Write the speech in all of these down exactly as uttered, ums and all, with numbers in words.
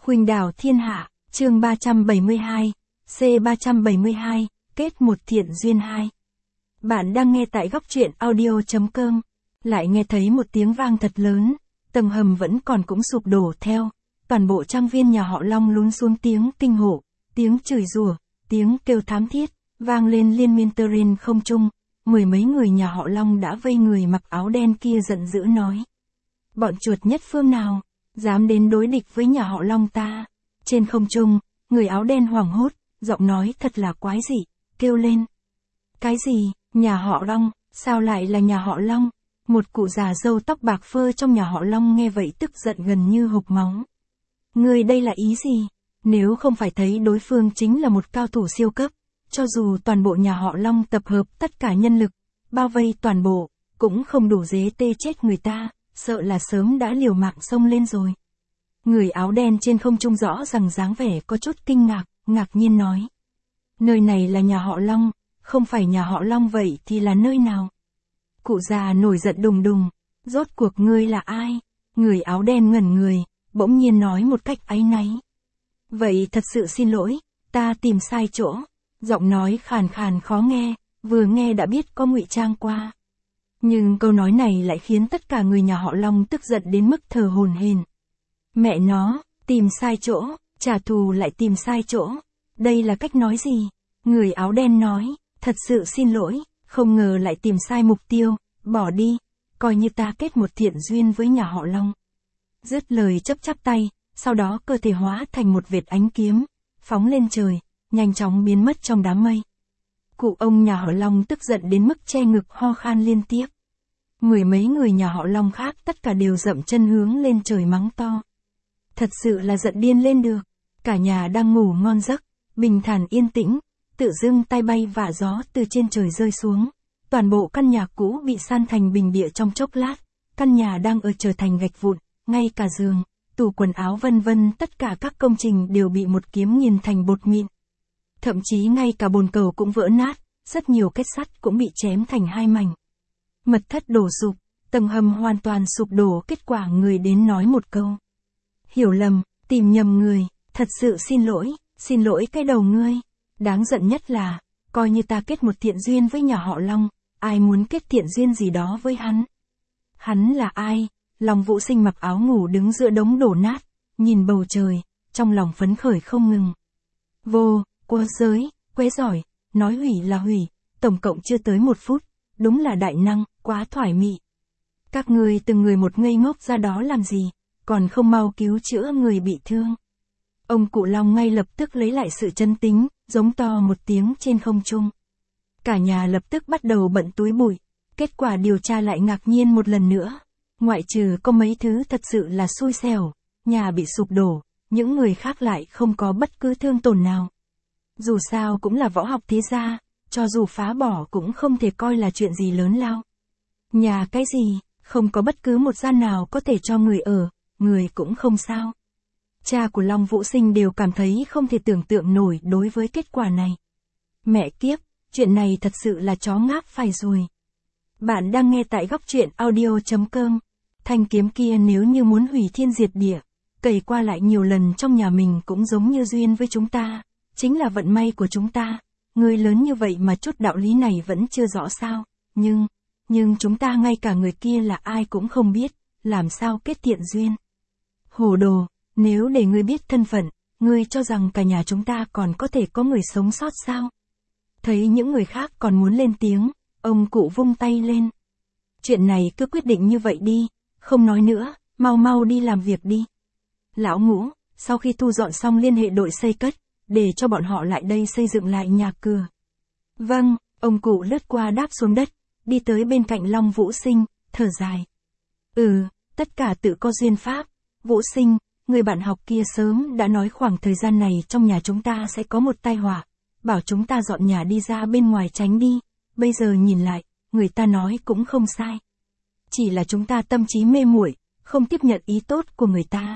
Khuynh đảo thiên hạ, chương ba trăm bảy mươi hai, C ba trăm bảy mươi hai, kết một thiện duyên hai. Bạn đang nghe tại góc truyện audio.com. Lại nghe thấy một tiếng vang thật lớn, tầng hầm vẫn còn cũng sụp đổ theo. Toàn bộ trang viên nhà họ Long lún xuống tiếng kinh hổ, tiếng chửi rủa, tiếng kêu thám thiết, vang lên liên miên tơ rên không trung. Mười mấy người nhà họ Long đã vây người mặc áo đen kia giận dữ nói. Bọn chuột nhất phương nào, dám đến đối địch với nhà họ Long ta. Trên không trung, người áo đen hoảng hốt, giọng nói thật là quái dị, kêu lên. Cái gì, nhà họ Long, sao lại là nhà họ Long? Một cụ già râu tóc bạc phơ trong nhà họ Long nghe vậy tức giận gần như hộc máu. Người đây là ý gì? Nếu không phải thấy đối phương chính là một cao thủ siêu cấp, cho dù toàn bộ nhà họ Long tập hợp tất cả nhân lực, bao vây toàn bộ, cũng không đủ dế tê chết người ta, sợ là sớm đã liều mạng xông lên rồi. Người áo đen trên không trung rõ ràng dáng vẻ có chút kinh ngạc, ngạc nhiên nói. Nơi này là nhà họ Long, không phải nhà họ Long vậy thì là nơi nào? Cụ già nổi giận đùng đùng, rốt cuộc ngươi là ai? Người áo đen ngẩn người, bỗng nhiên nói một cách áy náy. Vậy thật sự xin lỗi, ta tìm sai chỗ. Giọng nói khàn khàn khó nghe, vừa nghe đã biết có ngụy trang qua. Nhưng câu nói này lại khiến tất cả người nhà họ Long tức giận đến mức thở hổn hển. Mẹ nó, tìm sai chỗ, trả thù lại tìm sai chỗ. Đây là cách nói gì? Người áo đen nói, thật sự xin lỗi, không ngờ lại tìm sai mục tiêu, bỏ đi, coi như ta kết một thiện duyên với nhà họ Long. Dứt lời chấp chắp tay, sau đó cơ thể hóa thành một vệt ánh kiếm, phóng lên trời, nhanh chóng biến mất trong đám mây. Cụ ông nhà họ Long tức giận đến mức che ngực ho khan liên tiếp. Mười mấy người nhà họ Long khác tất cả đều dậm chân hướng lên trời mắng to. Thật sự là giận điên lên được. Cả nhà đang ngủ ngon giấc, bình thản yên tĩnh, tự dưng tai bay vạ gió từ trên trời rơi xuống. Toàn bộ căn nhà cũ bị san thành bình địa trong chốc lát. Căn nhà đang ở trở thành gạch vụn, ngay cả giường, tủ quần áo vân vân tất cả các công trình đều bị một kiếm nghiền thành bột mịn. Thậm chí ngay cả bồn cầu cũng vỡ nát, rất nhiều kết sắt cũng bị chém thành hai mảnh. Mật thất đổ sụp, tầng hầm hoàn toàn sụp đổ, kết quả người đến nói một câu. Hiểu lầm, tìm nhầm người, thật sự xin lỗi, xin lỗi cái đầu ngươi. Đáng giận nhất là, coi như ta kết một thiện duyên với nhà họ Long, ai muốn kết thiện duyên gì đó với hắn. Hắn là ai? Long Vũ Sinh mặc áo ngủ đứng giữa đống đổ nát, nhìn bầu trời, trong lòng phấn khởi không ngừng. Vô, quơ giới, quế giỏi, nói hủy là hủy, tổng cộng chưa tới một phút, đúng là đại năng, quá thoải mị. Các người từng người một ngây ngốc ra đó làm gì, còn không mau cứu chữa người bị thương. Ông cụ Long ngay lập tức lấy lại sự chân tính, giống to một tiếng trên không trung. Cả nhà lập tức bắt đầu bận túi bụi, kết quả điều tra lại ngạc nhiên một lần nữa. Ngoại trừ có mấy thứ thật sự là xui xẻo, nhà bị sụp đổ, những người khác lại không có bất cứ thương tổn nào. Dù sao cũng là võ học thế gia, cho dù phá bỏ cũng không thể coi là chuyện gì lớn lao. Nhà cái gì, không có bất cứ một gian nào có thể cho người ở, người cũng không sao. Cha của Long Vũ Sinh đều cảm thấy không thể tưởng tượng nổi đối với kết quả này. Mẹ kiếp, chuyện này thật sự là chó ngáp phải rồi. Bạn đang nghe tại góc truyện audio.com. Thanh kiếm kia nếu như muốn hủy thiên diệt địa, cày qua lại nhiều lần trong nhà mình cũng giống như duyên với chúng ta, chính là vận may của chúng ta. Người lớn như vậy mà chút đạo lý này vẫn chưa rõ sao, nhưng, nhưng chúng ta ngay cả người kia là ai cũng không biết, làm sao kết thiện duyên. Hồ đồ, nếu để ngươi biết thân phận, ngươi cho rằng cả nhà chúng ta còn có thể có người sống sót sao? Thấy những người khác còn muốn lên tiếng, ông cụ vung tay lên. Chuyện này cứ quyết định như vậy đi, không nói nữa, mau mau đi làm việc đi. Lão Ngũ, sau khi thu dọn xong liên hệ đội xây cất, để cho bọn họ lại đây xây dựng lại nhà cửa. Vâng, ông cụ lướt qua đáp xuống đất, đi tới bên cạnh Long Vũ Sinh, thở dài. Ừ, tất cả tự có duyên pháp. Vũ Sinh, người bạn học kia sớm đã nói khoảng thời gian này trong nhà chúng ta sẽ có một tai họa, bảo chúng ta dọn nhà đi ra bên ngoài tránh đi. Bây giờ nhìn lại, người ta nói cũng không sai. Chỉ là chúng ta tâm trí mê muội, không tiếp nhận ý tốt của người ta.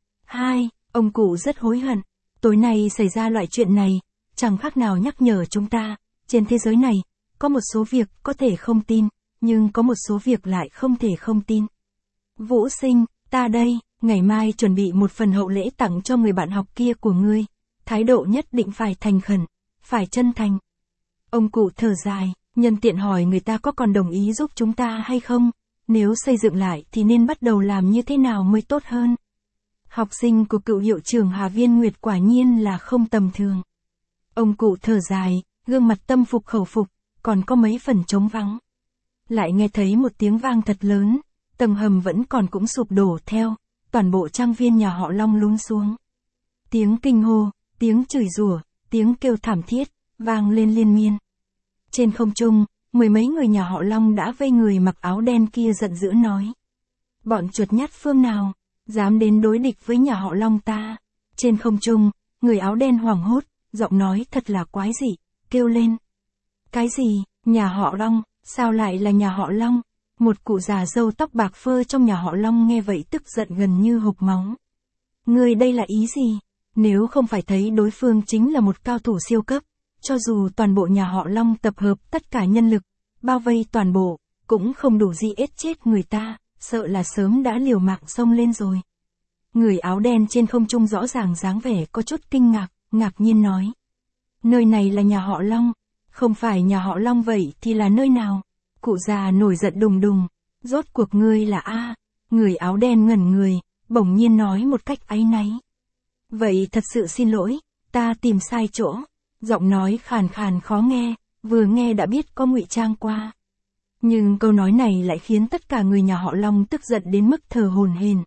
Hai, ông cụ rất hối hận. Tối nay xảy ra loại chuyện này, chẳng khác nào nhắc nhở chúng ta, trên thế giới này, có một số việc có thể không tin, nhưng có một số việc lại không thể không tin. Vũ Sinh, ta đây, Ngày mai chuẩn bị một phần hậu lễ tặng cho người bạn học kia của ngươi. Thái độ nhất định phải thành khẩn, phải chân thành. Ông cụ thở dài, nhân tiện hỏi người ta có còn đồng ý giúp chúng ta hay không? Nếu xây dựng lại thì nên bắt đầu làm như thế nào mới tốt hơn? Học sinh của cựu hiệu trưởng Hà Viên Nguyệt quả nhiên là không tầm thường. Ông cụ thở dài, gương mặt tâm phục khẩu phục, còn có mấy phần trống vắng. Lại nghe thấy một tiếng vang thật lớn, tầng hầm vẫn còn cũng sụp đổ theo, toàn bộ trang viên nhà họ Long lún xuống. Tiếng kinh hô, tiếng chửi rủa, tiếng kêu thảm thiết, vang lên liên miên. Trên không trung, mười mấy người nhà họ Long đã vây người mặc áo đen kia giận dữ nói. Bọn chuột nhát phương nào, dám đến đối địch với nhà họ Long ta. Trên không trung, người áo đen hoảng hốt, giọng nói thật là quái dị, kêu lên. Cái gì, nhà họ Long, sao lại là nhà họ Long? Một cụ già râu tóc bạc phơ trong nhà họ Long nghe vậy tức giận gần như hộc máu. Người đây là ý gì? Nếu không phải thấy đối phương chính là một cao thủ siêu cấp, cho dù toàn bộ nhà họ Long tập hợp tất cả nhân lực, bao vây toàn bộ, cũng không đủ gì ết chết người ta, sợ là sớm đã liều mạng xông lên rồi. Người áo đen trên không trung rõ ràng dáng vẻ có chút kinh ngạc, ngạc nhiên nói. Nơi này là nhà họ Long, không phải nhà họ Long vậy thì là nơi nào? Cụ già nổi giận đùng đùng, rốt cuộc ngươi là A. Người áo đen ngẩn người, bỗng nhiên nói một cách áy náy. Vậy thật sự xin lỗi, ta tìm sai chỗ. Giọng nói khàn khàn khó nghe, vừa nghe đã biết có ngụy trang qua. Nhưng câu nói này lại khiến tất cả người nhà họ Long tức giận đến mức thở hổn hển.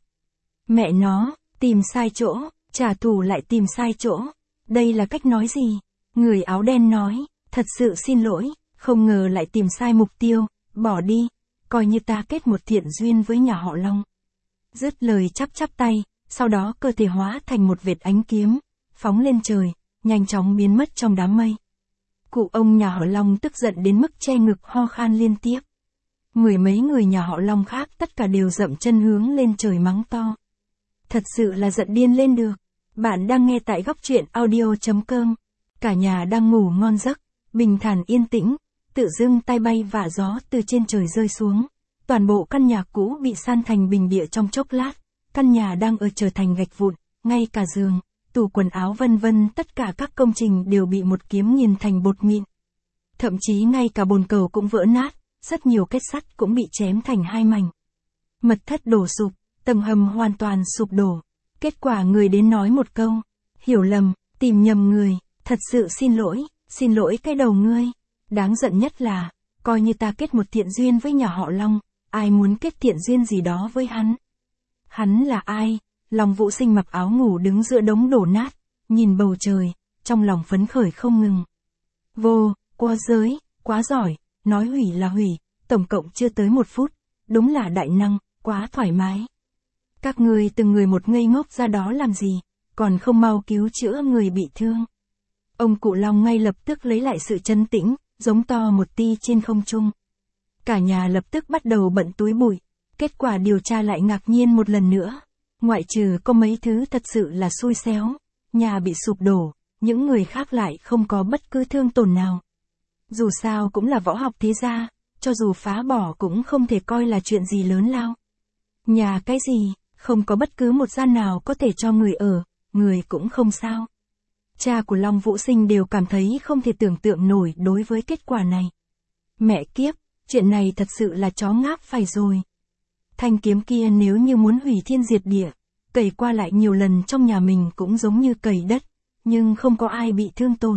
Mẹ nó, tìm sai chỗ, trả thù lại tìm sai chỗ. Đây là cách nói gì? Người áo đen nói, thật sự xin lỗi, không ngờ lại tìm sai mục tiêu, bỏ đi, coi như ta kết một thiện duyên với nhà họ Long. Dứt lời chắp chắp tay, sau đó cơ thể hóa thành một vệt ánh kiếm, phóng lên trời, nhanh chóng biến mất trong đám mây. Cụ ông nhà họ Long tức giận đến mức che ngực ho khan liên tiếp. Mười mấy người nhà họ Long khác tất cả đều dậm chân hướng lên trời mắng to. Thật sự là giận điên lên được. Bạn đang nghe tại góc truyện audio chấm com. Cả nhà đang ngủ ngon giấc, bình thản yên tĩnh, tự dưng tai bay vạ gió từ trên trời rơi xuống. Toàn bộ căn nhà cũ bị san thành bình địa trong chốc lát, căn nhà đang ở trở thành gạch vụn, ngay cả giường, tủ quần áo vân vân tất cả các công trình đều bị một kiếm nghiền thành bột mịn. Thậm chí ngay cả bồn cầu cũng vỡ nát, rất nhiều kết sắt cũng bị chém thành hai mảnh. Mật thất đổ sụp, tầng hầm hoàn toàn sụp đổ. Kết quả người đến nói một câu, hiểu lầm, tìm nhầm người, thật sự xin lỗi, xin lỗi cái đầu ngươi. Đáng giận nhất là, coi như ta kết một thiện duyên với nhà họ Long, ai muốn kết thiện duyên gì đó với hắn. Hắn là ai? Long Vũ Sinh mặc áo ngủ đứng giữa đống đổ nát, nhìn bầu trời, trong lòng phấn khởi không ngừng. Vô, qua giới, quá giỏi, nói hủy là hủy, tổng cộng chưa tới một phút, đúng là đại năng, quá thoải mái. Các người từng người một ngây ngốc ra đó làm gì, còn không mau cứu chữa người bị thương. Ông cụ Long ngay lập tức lấy lại sự trấn tĩnh, giống to một ti trên không trung. Cả nhà lập tức bắt đầu bận túi bụi, kết quả điều tra lại ngạc nhiên một lần nữa. Ngoại trừ có mấy thứ thật sự là xui xéo, nhà bị sụp đổ, những người khác lại không có bất cứ thương tổn nào. Dù sao cũng là võ học thế gia, cho dù phá bỏ cũng không thể coi là chuyện gì lớn lao. Nhà cái gì, không có bất cứ một gian nào có thể cho người ở, người cũng không sao. Cha của Long Vũ Sinh đều cảm thấy không thể tưởng tượng nổi đối với kết quả này. Mẹ kiếp, chuyện này thật sự là chó ngáp phải rồi. Thanh kiếm kia nếu như muốn hủy thiên diệt địa, cày qua lại nhiều lần trong nhà mình cũng giống như cày đất, nhưng không có ai bị thương tổn.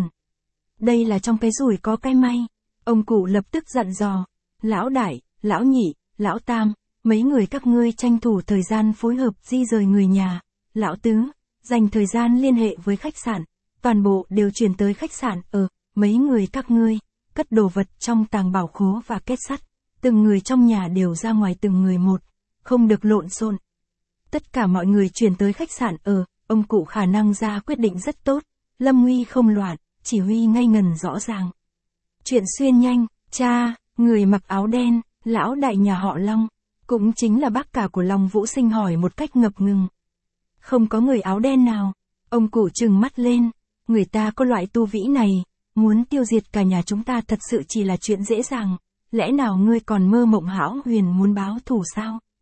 Đây là trong cái rủi có cái may. Ông cụ lập tức dặn dò, lão đại, lão nhị, lão tam, mấy người các ngươi tranh thủ thời gian phối hợp di rời người nhà, lão tứ, dành thời gian liên hệ với khách sạn, toàn bộ đều chuyển tới khách sạn ở, mấy người các ngươi, cất đồ vật trong tàng bảo khố và kết sắt, từng người trong nhà đều ra ngoài từng người một, không được lộn xộn. Tất cả mọi người chuyển tới khách sạn ở, ông cụ khả năng ra quyết định rất tốt, lâm nguy không loạn, chỉ huy ngay ngần rõ ràng. Chuyện xuyên nhanh, cha, người mặc áo đen, lão đại nhà họ Long, cũng chính là bác cả của Long Vũ Sinh hỏi một cách ngập ngừng. Không có người áo đen nào, ông cụ trừng mắt lên, người ta có loại tu vĩ này, muốn tiêu diệt cả nhà chúng ta thật sự chỉ là chuyện dễ dàng, lẽ nào ngươi còn mơ mộng hão huyền muốn báo thù sao?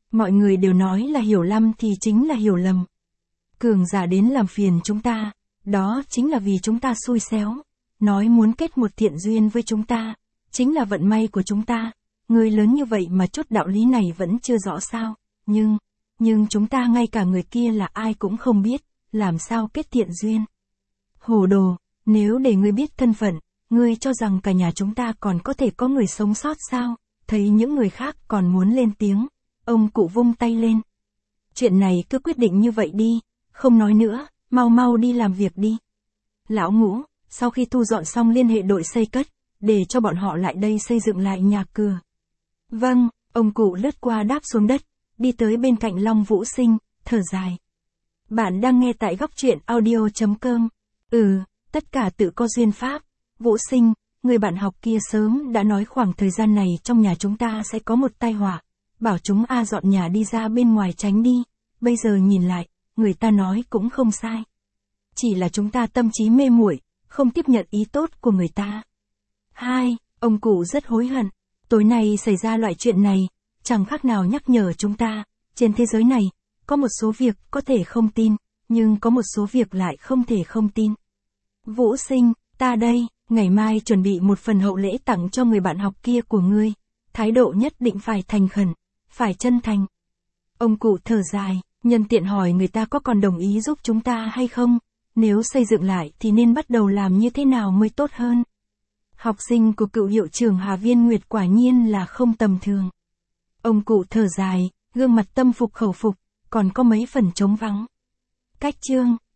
Mọi người đều nói là hiểu lầm thì chính là hiểu lầm. Cường giả đến làm phiền chúng ta, đó chính là vì chúng ta xui xéo. Nói muốn kết một thiện duyên với chúng ta, chính là vận may của chúng ta. Người lớn như vậy mà chút đạo lý này vẫn chưa rõ sao. Nhưng, nhưng chúng ta ngay cả người kia là ai cũng không biết, làm sao kết thiện duyên. Hồ đồ, nếu để ngươi biết thân phận, ngươi cho rằng cả nhà chúng ta còn có thể có người sống sót sao? Thấy những người khác còn muốn lên tiếng, ông cụ vung tay lên. Chuyện này cứ quyết định như vậy đi, không nói nữa, mau mau đi làm việc đi. Lão Ngũ, sau khi thu dọn xong liên hệ đội xây cất, để cho bọn họ lại đây xây dựng lại nhà cửa. Vâng, ông cụ lướt qua đáp xuống đất, đi tới bên cạnh Long Vũ Sinh, thở dài. Bạn đang nghe tại góc truyện audio chấm com. Ừ, tất cả tự có duyên pháp. Vũ Sinh, người bạn học kia sớm đã nói khoảng thời gian này trong nhà chúng ta sẽ có một tai họa. Bảo chúng A dọn nhà đi ra bên ngoài tránh đi. Bây giờ nhìn lại, người ta nói cũng không sai. Chỉ là chúng ta tâm trí mê muội, không tiếp nhận ý tốt của người ta. Hai, ông cụ rất hối hận. Tối nay xảy ra loại chuyện này, chẳng khác nào nhắc nhở chúng ta, trên thế giới này, có một số việc có thể không tin, nhưng có một số việc lại không thể không tin. Vũ Sinh, ta đây, ngày mai chuẩn bị một phần hậu lễ tặng cho người bạn học kia của ngươi. Thái độ nhất định phải thành khẩn, phải chân thành. Ông cụ thở dài, nhân tiện hỏi người ta có còn đồng ý giúp chúng ta hay không, nếu xây dựng lại thì nên bắt đầu làm như thế nào mới tốt hơn. Học sinh của cựu hiệu trưởng Hà Viên Nguyệt quả nhiên là không tầm thường. Ông cụ thở dài, gương mặt tâm phục khẩu phục, còn có mấy phần trống vắng. Cách chương